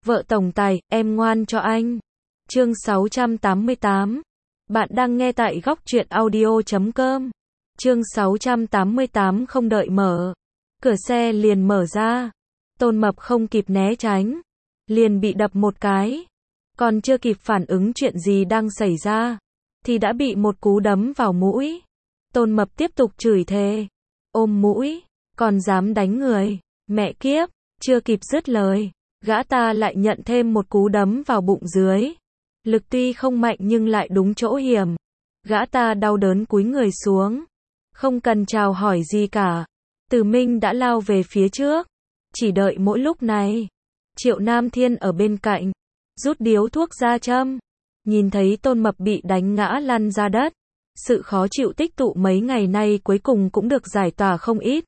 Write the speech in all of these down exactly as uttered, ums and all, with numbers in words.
Vợ tổng tài, em ngoan cho anh. Chương sáu trăm tám mươi tám. Bạn đang nghe tại góc truyện audio chấm com. Chương sáu trăm tám mươi tám. Không đợi mở cửa xe liền mở ra. Tôn Mập không kịp né tránh, liền bị đập một cái. Còn chưa kịp phản ứng chuyện gì đang xảy ra, thì đã bị một cú đấm vào mũi. Tôn Mập tiếp tục chửi thề. Ôm mũi, còn dám đánh người. Mẹ kiếp, chưa kịp dứt lời, gã ta lại nhận thêm một cú đấm vào bụng dưới. Lực tuy không mạnh nhưng lại đúng chỗ hiểm. Gã ta đau đớn cúi người xuống. Không cần chào hỏi gì cả, Từ Minh đã lao về phía trước. Chỉ đợi mỗi lúc này, Triệu Nam Thiên ở bên cạnh, rút điếu thuốc ra châm. Nhìn thấy Tôn Mập bị đánh ngã lăn ra đất, sự khó chịu tích tụ mấy ngày nay cuối cùng cũng được giải tỏa không ít.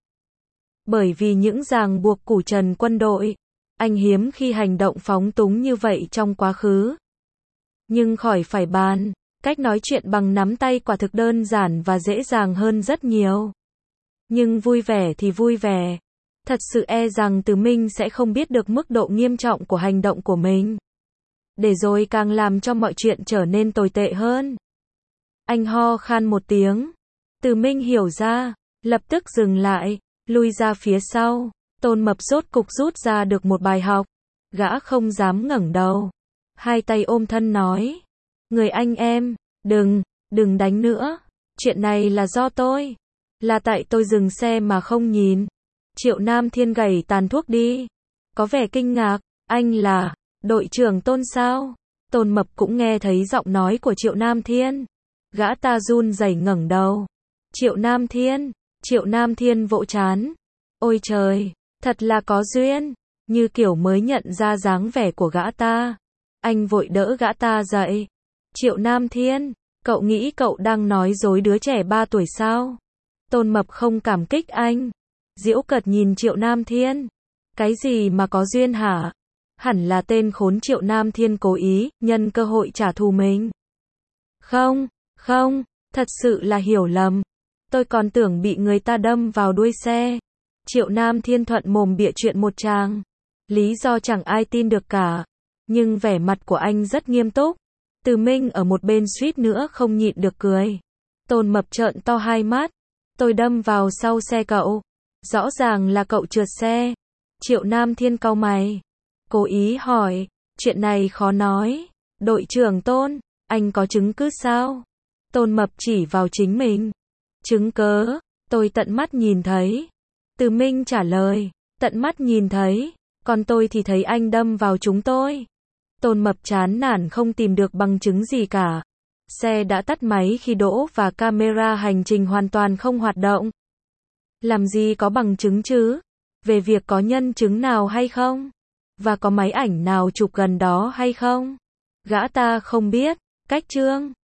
Bởi vì những ràng buộc củ trần quân đội, anh hiếm khi hành động phóng túng như vậy trong quá khứ. Nhưng khỏi phải bàn, cách nói chuyện bằng nắm tay quả thực đơn giản và dễ dàng hơn rất nhiều. Nhưng vui vẻ thì vui vẻ, thật sự e rằng Từ Minh sẽ không biết được mức độ nghiêm trọng của hành động của mình. Để rồi càng làm cho mọi chuyện trở nên tồi tệ hơn. Anh ho khan một tiếng. Từ Minh hiểu ra, lập tức dừng lại, lui ra phía sau. Tôn Mập rốt cục rút ra được một bài học. Gã không dám ngẩng đầu, hai tay ôm thân nói: Người anh em, đừng, đừng đánh nữa. Chuyện này là do tôi. Là tại tôi dừng xe mà không nhìn. Triệu Nam Thiên gẩy tàn thuốc đi, có vẻ kinh ngạc. Anh là đội trưởng Tôn sao? Tôn Mập cũng nghe thấy giọng nói của Triệu Nam Thiên. Gã ta run rẩy ngẩng đầu. Triệu Nam Thiên. Triệu Nam Thiên vỗ trán. Ôi trời, thật là có duyên. Như kiểu mới nhận ra dáng vẻ của gã ta, anh vội đỡ gã ta dậy. Triệu Nam Thiên, cậu nghĩ cậu đang nói dối đứa trẻ ba tuổi sao? Tôn Mập không cảm kích anh, giễu cợt nhìn Triệu Nam Thiên. Cái gì mà có duyên hả? Hẳn là tên khốn Triệu Nam Thiên cố ý, nhân cơ hội trả thù mình. Không, không, thật sự là hiểu lầm. Tôi còn tưởng bị người ta đâm vào đuôi xe. Triệu Nam Thiên thuận mồm bịa chuyện một tràng. Lý do chẳng ai tin được cả. Nhưng vẻ mặt của anh rất nghiêm túc. Từ Minh ở một bên suýt nữa không nhịn được cười. Tôn Mập trợn to hai mắt. Tôi đâm vào sau xe cậu. Rõ ràng là cậu trượt xe. Triệu Nam Thiên cau mày, cố ý hỏi. Chuyện này khó nói. Đội trưởng Tôn, anh có chứng cứ sao? Tôn Mập chỉ vào chính mình. Chứng cớ? Tôi tận mắt nhìn thấy. Từ Minh trả lời. Tận mắt nhìn thấy. Còn tôi thì thấy anh đâm vào chúng tôi. Tôn Mập chán nản không tìm được bằng chứng gì cả. Xe đã tắt máy khi đỗ và camera hành trình hoàn toàn không hoạt động. Làm gì có bằng chứng chứ? Về việc có nhân chứng nào hay không? Và có máy ảnh nào chụp gần đó hay không? Gã ta không biết. Cách chương